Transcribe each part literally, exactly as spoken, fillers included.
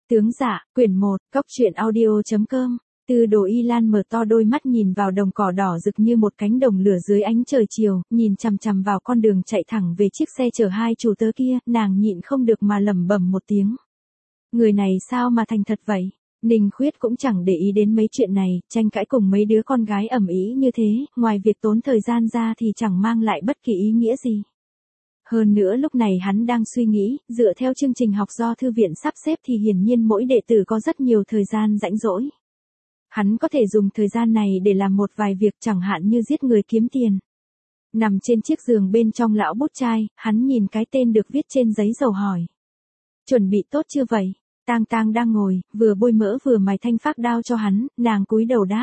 Tướng dạ, quyển một, cốc truyện audio.com. Tư Đồ Y Lan mở to đôi mắt nhìn vào đồng cỏ đỏ rực như một cánh đồng lửa dưới ánh trời chiều, nhìn chằm chằm vào con đường chạy thẳng về chiếc xe chở hai chủ tớ kia, nàng nhịn không được mà lẩm bẩm một tiếng. Người này sao mà thành thật vậy? Ninh Khuyết cũng chẳng để ý đến mấy chuyện này, tranh cãi cùng mấy đứa con gái ầm ĩ như thế, ngoài việc tốn thời gian ra thì chẳng mang lại bất kỳ ý nghĩa gì. Hơn nữa lúc này hắn đang suy nghĩ, dựa theo chương trình học do thư viện sắp xếp thì hiển nhiên mỗi đệ tử có rất nhiều thời gian rãnh rỗi. Hắn có thể dùng thời gian này để làm một vài việc chẳng hạn như giết người kiếm tiền. Nằm trên chiếc giường bên trong lão bút chai, hắn nhìn cái tên được viết trên giấy dầu hỏi. Chuẩn bị tốt chưa vậy? Tang Tang đang ngồi, vừa bôi mỡ vừa mài thanh phác đao cho hắn, nàng cúi đầu đáp.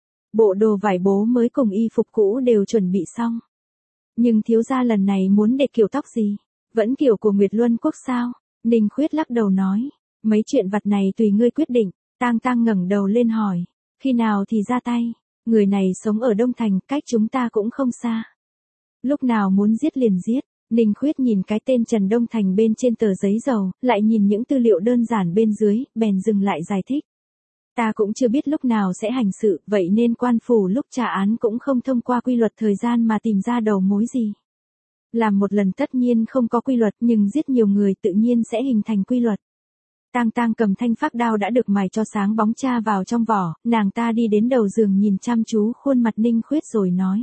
Bộ đồ vải bố mới cùng y phục cũ đều chuẩn bị xong. Nhưng thiếu gia lần này muốn để kiểu tóc gì? Vẫn kiểu của Nguyệt Luân Quốc sao? Ninh Khuyết lắc đầu nói. Mấy chuyện vặt này tùy ngươi quyết định. Tang Tang ngẩng đầu lên hỏi. Khi nào thì ra tay? Người này sống ở Đông Thành, cách chúng ta cũng không xa. Lúc nào muốn giết liền giết. Ninh Khuyết nhìn cái tên Trần Đông Thành bên trên tờ giấy dầu, lại nhìn những tư liệu đơn giản bên dưới, bèn dừng lại giải thích. Ta cũng chưa biết lúc nào sẽ hành sự, vậy nên quan phủ lúc trả án cũng không thông qua quy luật thời gian mà tìm ra đầu mối gì. Làm một lần tất nhiên không có quy luật, nhưng giết nhiều người tự nhiên sẽ hình thành quy luật. Tang Tang cầm thanh phác đao đã được mài cho sáng bóng tra vào trong vỏ, nàng ta đi đến đầu giường nhìn chăm chú khuôn mặt Ninh Khuyết rồi nói.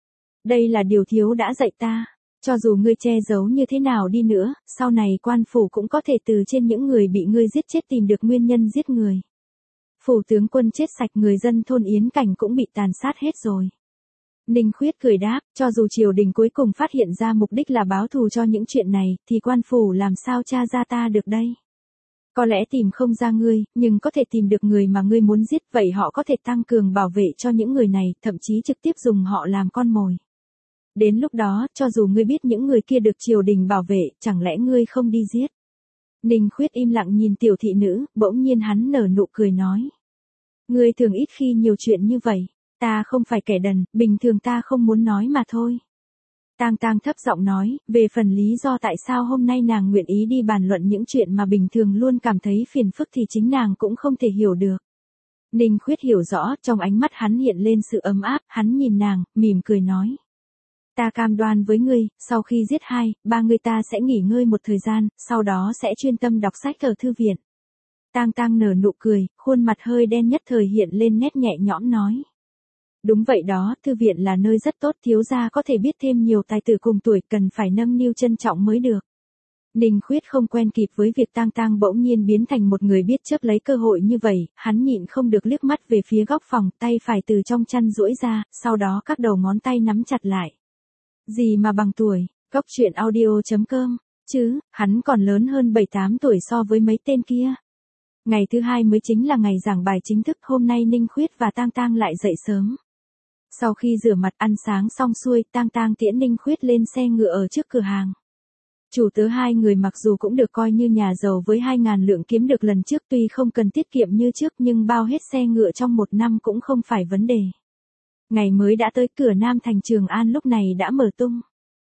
Đây là điều thiếu đã dạy ta. Cho dù ngươi che giấu như thế nào đi nữa, sau này quan phủ cũng có thể từ trên những người bị ngươi giết chết tìm được nguyên nhân giết người. Phủ tướng quân chết sạch, người dân thôn Yến Cảnh cũng bị tàn sát hết rồi. Ninh Khuyết cười đáp, cho dù triều đình cuối cùng phát hiện ra mục đích là báo thù cho những chuyện này, thì quan phủ làm sao tra ra ta được đây? Có lẽ tìm không ra ngươi, nhưng có thể tìm được người mà ngươi muốn giết, vậy họ có thể tăng cường bảo vệ cho những người này, thậm chí trực tiếp dùng họ làm con mồi. Đến lúc đó, cho dù ngươi biết những người kia được triều đình bảo vệ, chẳng lẽ ngươi không đi giết? Ninh Khuyết im lặng nhìn tiểu thị nữ, bỗng nhiên hắn nở nụ cười nói. Ngươi thường ít khi nhiều chuyện như vậy, ta không phải kẻ đần, bình thường ta không muốn nói mà thôi. Tang Tang thấp giọng nói, về phần lý do tại sao hôm nay nàng nguyện ý đi bàn luận những chuyện mà bình thường luôn cảm thấy phiền phức thì chính nàng cũng không thể hiểu được. Ninh Khuyết hiểu rõ, trong ánh mắt hắn hiện lên sự ấm áp, hắn nhìn nàng, mỉm cười nói. Ta cam đoan với ngươi, sau khi giết hai, ba người ta sẽ nghỉ ngơi một thời gian, sau đó sẽ chuyên tâm đọc sách ở thư viện. Tang Tang nở nụ cười, khuôn mặt hơi đen nhất thời hiện lên nét nhẹ nhõm nói. Đúng vậy đó, thư viện là nơi rất tốt, thiếu gia có thể biết thêm nhiều tài tử cùng tuổi, cần phải nâng niu trân trọng mới được. Ninh Khuyết không quen kịp với việc Tang Tang bỗng nhiên biến thành một người biết chớp lấy cơ hội như vậy, hắn nhịn không được liếc mắt về phía góc phòng, tay phải từ trong chăn duỗi ra, sau đó các đầu ngón tay nắm chặt lại. Gì mà bằng tuổi, cốc truyện audio.com, chứ, hắn còn lớn hơn bảy tám tuổi so với mấy tên kia. Ngày thứ hai mới chính là ngày giảng bài chính thức, hôm nay Ninh Khuyết và Tang Tang lại dậy sớm. Sau khi rửa mặt ăn sáng xong xuôi, Tang Tang tiễn Ninh Khuyết lên xe ngựa ở trước cửa hàng. Chủ tớ hai người mặc dù cũng được coi như nhà giàu với hai ngàn lượng kiếm được lần trước, tuy không cần tiết kiệm như trước nhưng bao hết xe ngựa trong một năm cũng không phải vấn đề. Ngày mới đã tới, cửa Nam thành Trường An lúc này đã mở tung.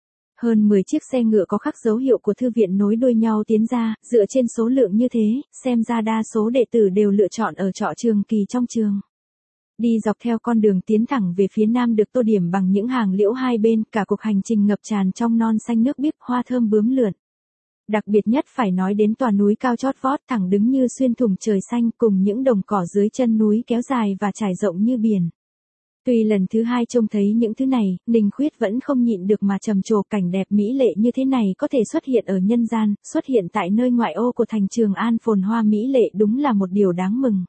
Hơn mười chiếc xe ngựa có khắc dấu hiệu của thư viện nối đuôi nhau tiến ra, dựa trên số lượng như thế, xem ra đa số đệ tử đều lựa chọn ở trọ Trường Kỳ trong trường. Đi dọc theo con đường tiến thẳng về phía nam được tô điểm bằng những hàng liễu hai bên, cả cuộc hành trình ngập tràn trong non xanh nước biếc, hoa thơm bướm lượn. Đặc biệt nhất phải nói đến tòa núi cao chót vót thẳng đứng như xuyên thủng trời xanh, cùng những đồng cỏ dưới chân núi kéo dài và trải rộng như biển. Tuy lần thứ hai trông thấy những thứ này, Ninh Khuyết vẫn không nhịn được mà trầm trồ, cảnh đẹp mỹ lệ như thế này có thể xuất hiện ở nhân gian, xuất hiện tại nơi ngoại ô của thành Trường An phồn hoa mỹ lệ, đúng là một điều đáng mừng.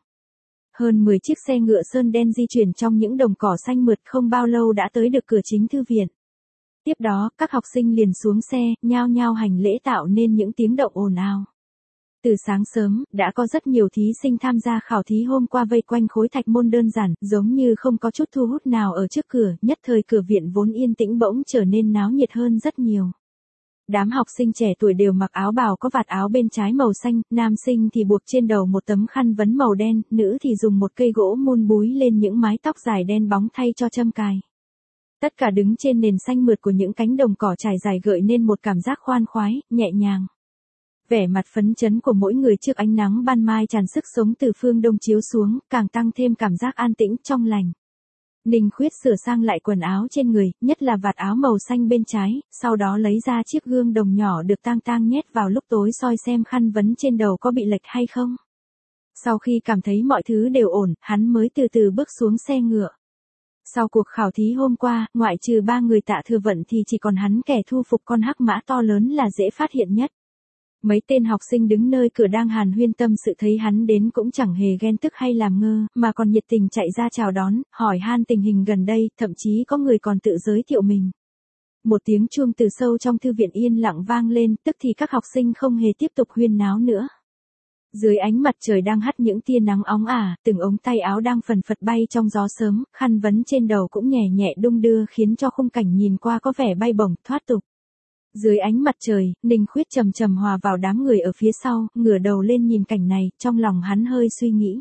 Hơn mười chiếc xe ngựa sơn đen di chuyển trong những đồng cỏ xanh mượt, không bao lâu đã tới được cửa chính thư viện. Tiếp đó, các học sinh liền xuống xe, nhao nhao hành lễ tạo nên những tiếng động ồn ào. Từ sáng sớm, đã có rất nhiều thí sinh tham gia khảo thí hôm qua vây quanh khối thạch môn đơn giản, giống như không có chút thu hút nào ở trước cửa, nhất thời cửa viện vốn yên tĩnh bỗng trở nên náo nhiệt hơn rất nhiều. Đám học sinh trẻ tuổi đều mặc áo bào có vạt áo bên trái màu xanh, nam sinh thì buộc trên đầu một tấm khăn vấn màu đen, nữ thì dùng một cây gỗ mun búi lên những mái tóc dài đen bóng thay cho châm cài. Tất cả đứng trên nền xanh mượt của những cánh đồng cỏ trải dài gợi nên một cảm giác khoan khoái, nhẹ nhàng. Vẻ mặt phấn chấn của mỗi người trước ánh nắng ban mai tràn sức sống từ phương đông chiếu xuống, càng tăng thêm cảm giác an tĩnh trong lành. Ninh Khuyết sửa sang lại quần áo trên người, nhất là vạt áo màu xanh bên trái, sau đó lấy ra chiếc gương đồng nhỏ được tang tang nhét vào lúc tối soi xem khăn vấn trên đầu có bị lệch hay không. Sau khi cảm thấy mọi thứ đều ổn, hắn mới từ từ bước xuống xe ngựa. Sau cuộc khảo thí hôm qua, ngoại trừ ba người Tạ Thừa Vận thì chỉ còn hắn kẻ thu phục con hắc mã to lớn là dễ phát hiện nhất. Mấy tên học sinh đứng nơi cửa đang hàn huyên tâm sự thấy hắn đến cũng chẳng hề ghen tức hay làm ngơ, mà còn nhiệt tình chạy ra chào đón, hỏi han tình hình gần đây, thậm chí có người còn tự giới thiệu mình. Một tiếng chuông từ sâu trong thư viện yên lặng vang lên, tức thì các học sinh không hề tiếp tục huyên náo nữa. Dưới ánh mặt trời đang hắt những tia nắng óng ả, từng ống tay áo đang phần phật bay trong gió sớm, khăn vấn trên đầu cũng nhẹ nhẹ đung đưa khiến cho khung cảnh nhìn qua có vẻ bay bổng, thoát tục. Dưới ánh mặt trời, Ninh Khuyết chầm chầm hòa vào đám người ở phía sau, ngửa đầu lên nhìn cảnh này, trong lòng hắn hơi suy nghĩ.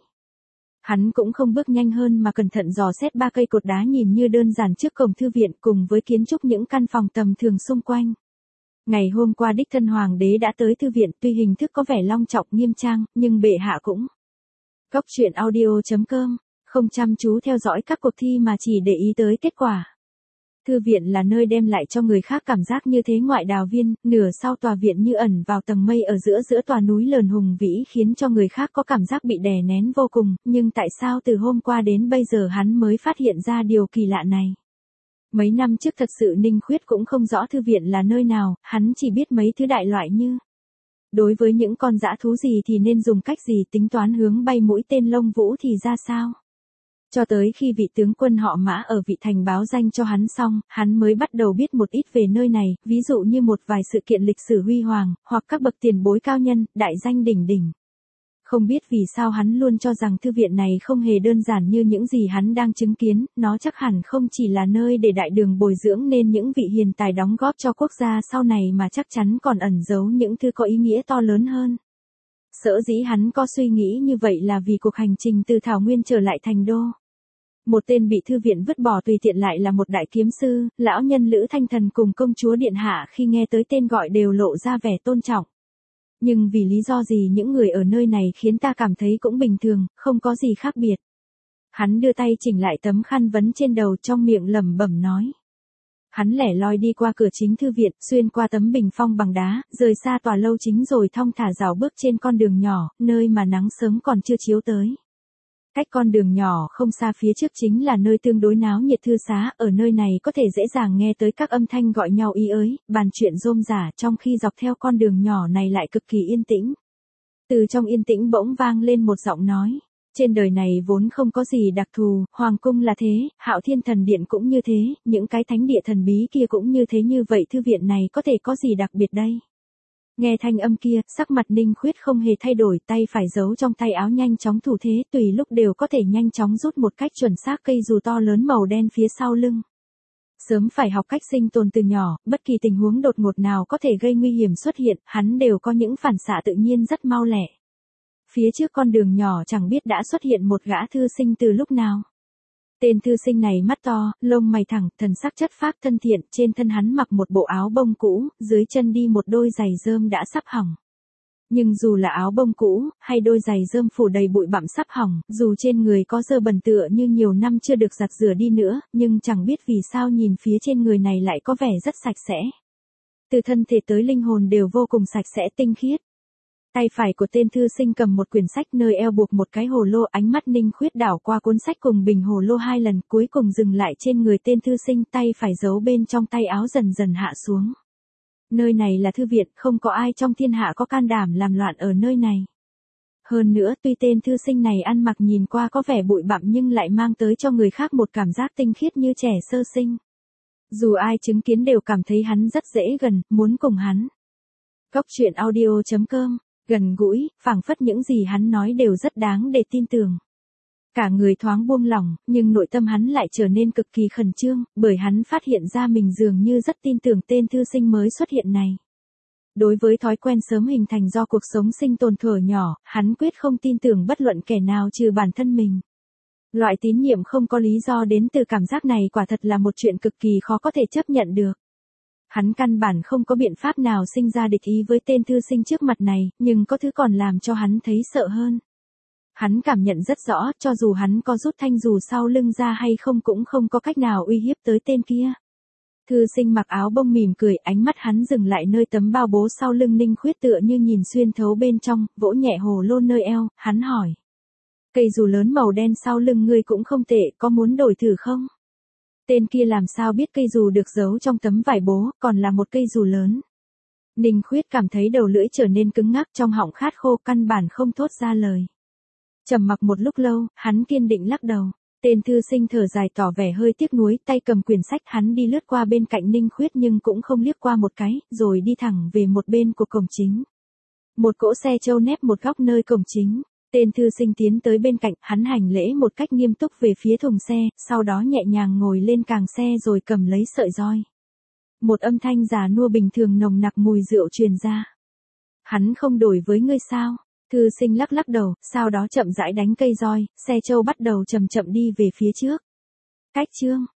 Hắn cũng không bước nhanh hơn mà cẩn thận dò xét ba cây cột đá nhìn như đơn giản trước cổng thư viện cùng với kiến trúc những căn phòng tầm thường xung quanh. Ngày hôm qua đích thân hoàng đế đã tới thư viện, tuy hình thức có vẻ long trọng nghiêm trang, nhưng bệ hạ cũng. Góc truyện audio chấm com, không chăm chú theo dõi các cuộc thi mà chỉ để ý tới kết quả. Thư viện là nơi đem lại cho người khác cảm giác như thế ngoại đào viên, nửa sau tòa viện như ẩn vào tầng mây ở giữa giữa tòa núi lờn hùng vĩ khiến cho người khác có cảm giác bị đè nén vô cùng, nhưng tại sao từ hôm qua đến bây giờ hắn mới phát hiện ra điều kỳ lạ này? Mấy năm trước thật sự Ninh Khuyết cũng không rõ thư viện là nơi nào, hắn chỉ biết mấy thứ đại loại như. Đối với những con dã thú gì thì nên dùng cách gì, tính toán hướng bay mũi tên lông vũ thì ra sao? Cho tới khi vị tướng quân họ Mã ở Vị Thành báo danh cho hắn xong, hắn mới bắt đầu biết một ít về nơi này, ví dụ như một vài sự kiện lịch sử huy hoàng, hoặc các bậc tiền bối cao nhân, đại danh đỉnh đỉnh. Không biết vì sao hắn luôn cho rằng thư viện này không hề đơn giản như những gì hắn đang chứng kiến, nó chắc hẳn không chỉ là nơi để đại đường bồi dưỡng nên những vị hiền tài đóng góp cho quốc gia sau này mà chắc chắn còn ẩn giấu những thứ có ý nghĩa to lớn hơn. Sở dĩ hắn có suy nghĩ như vậy là vì cuộc hành trình từ Thảo Nguyên trở lại thành đô. Một tên bị thư viện vứt bỏ tùy tiện lại là một đại kiếm sư, lão nhân Lữ Thanh Thần cùng công chúa Điện Hạ khi nghe tới tên gọi đều lộ ra vẻ tôn trọng. Nhưng vì lý do gì những người ở nơi này khiến ta cảm thấy cũng bình thường, không có gì khác biệt. Hắn đưa tay chỉnh lại tấm khăn vấn trên đầu trong miệng lẩm bẩm nói. Hắn lẻ loi đi qua cửa chính thư viện, xuyên qua tấm bình phong bằng đá, rời xa tòa lâu chính rồi thong thả dạo bước trên con đường nhỏ, nơi mà nắng sớm còn chưa chiếu tới. Cách con đường nhỏ không xa phía trước chính là nơi tương đối náo nhiệt thư xá, ở nơi này có thể dễ dàng nghe tới các âm thanh gọi nhau ý ới, bàn chuyện rôm rả, trong khi dọc theo con đường nhỏ này lại cực kỳ yên tĩnh. Từ trong yên tĩnh bỗng vang lên một giọng nói, trên đời này vốn không có gì đặc thù, hoàng cung là thế, Hạo Thiên Thần Điện cũng như thế, những cái thánh địa thần bí kia cũng như thế, như vậy thư viện này có thể có gì đặc biệt đây? Nghe thanh âm kia, sắc mặt Ninh Khuyết không hề thay đổi, tay phải giấu trong tay áo nhanh chóng thủ thế, tùy lúc đều có thể nhanh chóng rút một cách chuẩn xác cây dù to lớn màu đen phía sau lưng. Sớm phải học cách sinh tồn từ nhỏ, bất kỳ tình huống đột ngột nào có thể gây nguy hiểm xuất hiện, hắn đều có những phản xạ tự nhiên rất mau lẹ. Phía trước con đường nhỏ chẳng biết đã xuất hiện một gã thư sinh từ lúc nào. Tên thư sinh này mắt to, lông mày thẳng, thần sắc chất phác thân thiện, trên thân hắn mặc một bộ áo bông cũ, dưới chân đi một đôi giày rơm đã sắp hỏng. Nhưng dù là áo bông cũ, hay đôi giày rơm phủ đầy bụi bặm sắp hỏng, dù trên người có dơ bẩn tựa như nhiều năm chưa được giặt rửa đi nữa, nhưng chẳng biết vì sao nhìn phía trên người này lại có vẻ rất sạch sẽ. Từ thân thể tới linh hồn đều vô cùng sạch sẽ tinh khiết. Tay phải của tên thư sinh cầm một quyển sách nơi eo buộc một cái hồ lô, ánh mắt Ninh Khuyết đảo qua cuốn sách cùng bình hồ lô hai lần, cuối cùng dừng lại trên người tên thư sinh, tay phải giấu bên trong tay áo dần dần hạ xuống. Nơi này là thư viện, không có ai trong thiên hạ có can đảm làm loạn ở nơi này. Hơn nữa, tuy tên thư sinh này ăn mặc nhìn qua có vẻ bụi bặm nhưng lại mang tới cho người khác một cảm giác tinh khiết như trẻ sơ sinh. Dù ai chứng kiến đều cảm thấy hắn rất dễ gần, muốn cùng hắn. Góc truyện audio chấm com, gần gũi, phảng phất những gì hắn nói đều rất đáng để tin tưởng. Cả người thoáng buông lỏng, nhưng nội tâm hắn lại trở nên cực kỳ khẩn trương, bởi hắn phát hiện ra mình dường như rất tin tưởng tên thư sinh mới xuất hiện này. Đối với thói quen sớm hình thành do cuộc sống sinh tồn thuở nhỏ, hắn quyết không tin tưởng bất luận kẻ nào trừ bản thân mình. Loại tín nhiệm không có lý do đến từ cảm giác này quả thật là một chuyện cực kỳ khó có thể chấp nhận được. Hắn căn bản không có biện pháp nào sinh ra địch ý với tên thư sinh trước mặt này, nhưng có thứ còn làm cho hắn thấy sợ hơn. Hắn cảm nhận rất rõ, cho dù hắn có rút thanh dù sau lưng ra hay không cũng không có cách nào uy hiếp tới tên kia. Thư sinh mặc áo bông mỉm cười, ánh mắt hắn dừng lại nơi tấm bao bố sau lưng Ninh Khuyết tựa như nhìn xuyên thấu bên trong, vỗ nhẹ hồ lô nơi eo, hắn hỏi. Cây dù lớn màu đen sau lưng ngươi cũng không tệ, có muốn đổi thử không? Tên kia làm sao biết cây dù được giấu trong tấm vải bố, còn là một cây dù lớn. Ninh Khuyết cảm thấy đầu lưỡi trở nên cứng ngắc, trong họng khát khô, căn bản không thốt ra lời. Trầm mặc một lúc lâu, hắn kiên định lắc đầu. Tên thư sinh thở dài tỏ vẻ hơi tiếc nuối, tay cầm quyển sách, hắn đi lướt qua bên cạnh Ninh Khuyết nhưng cũng không liếc qua một cái, rồi đi thẳng về một bên của cổng chính. Một cỗ xe trâu nép một góc nơi cổng chính. Tên thư sinh tiến tới bên cạnh, hắn hành lễ một cách nghiêm túc về phía thùng xe, sau đó nhẹ nhàng ngồi lên càng xe rồi cầm lấy sợi roi. Một âm thanh già nua bình thường nồng nặc mùi rượu truyền ra. Hắn không đổi với ngươi sao? Thư sinh lắc lắc đầu, sau đó chậm rãi đánh cây roi, xe trâu bắt đầu chậm chậm đi về phía trước. Cách chương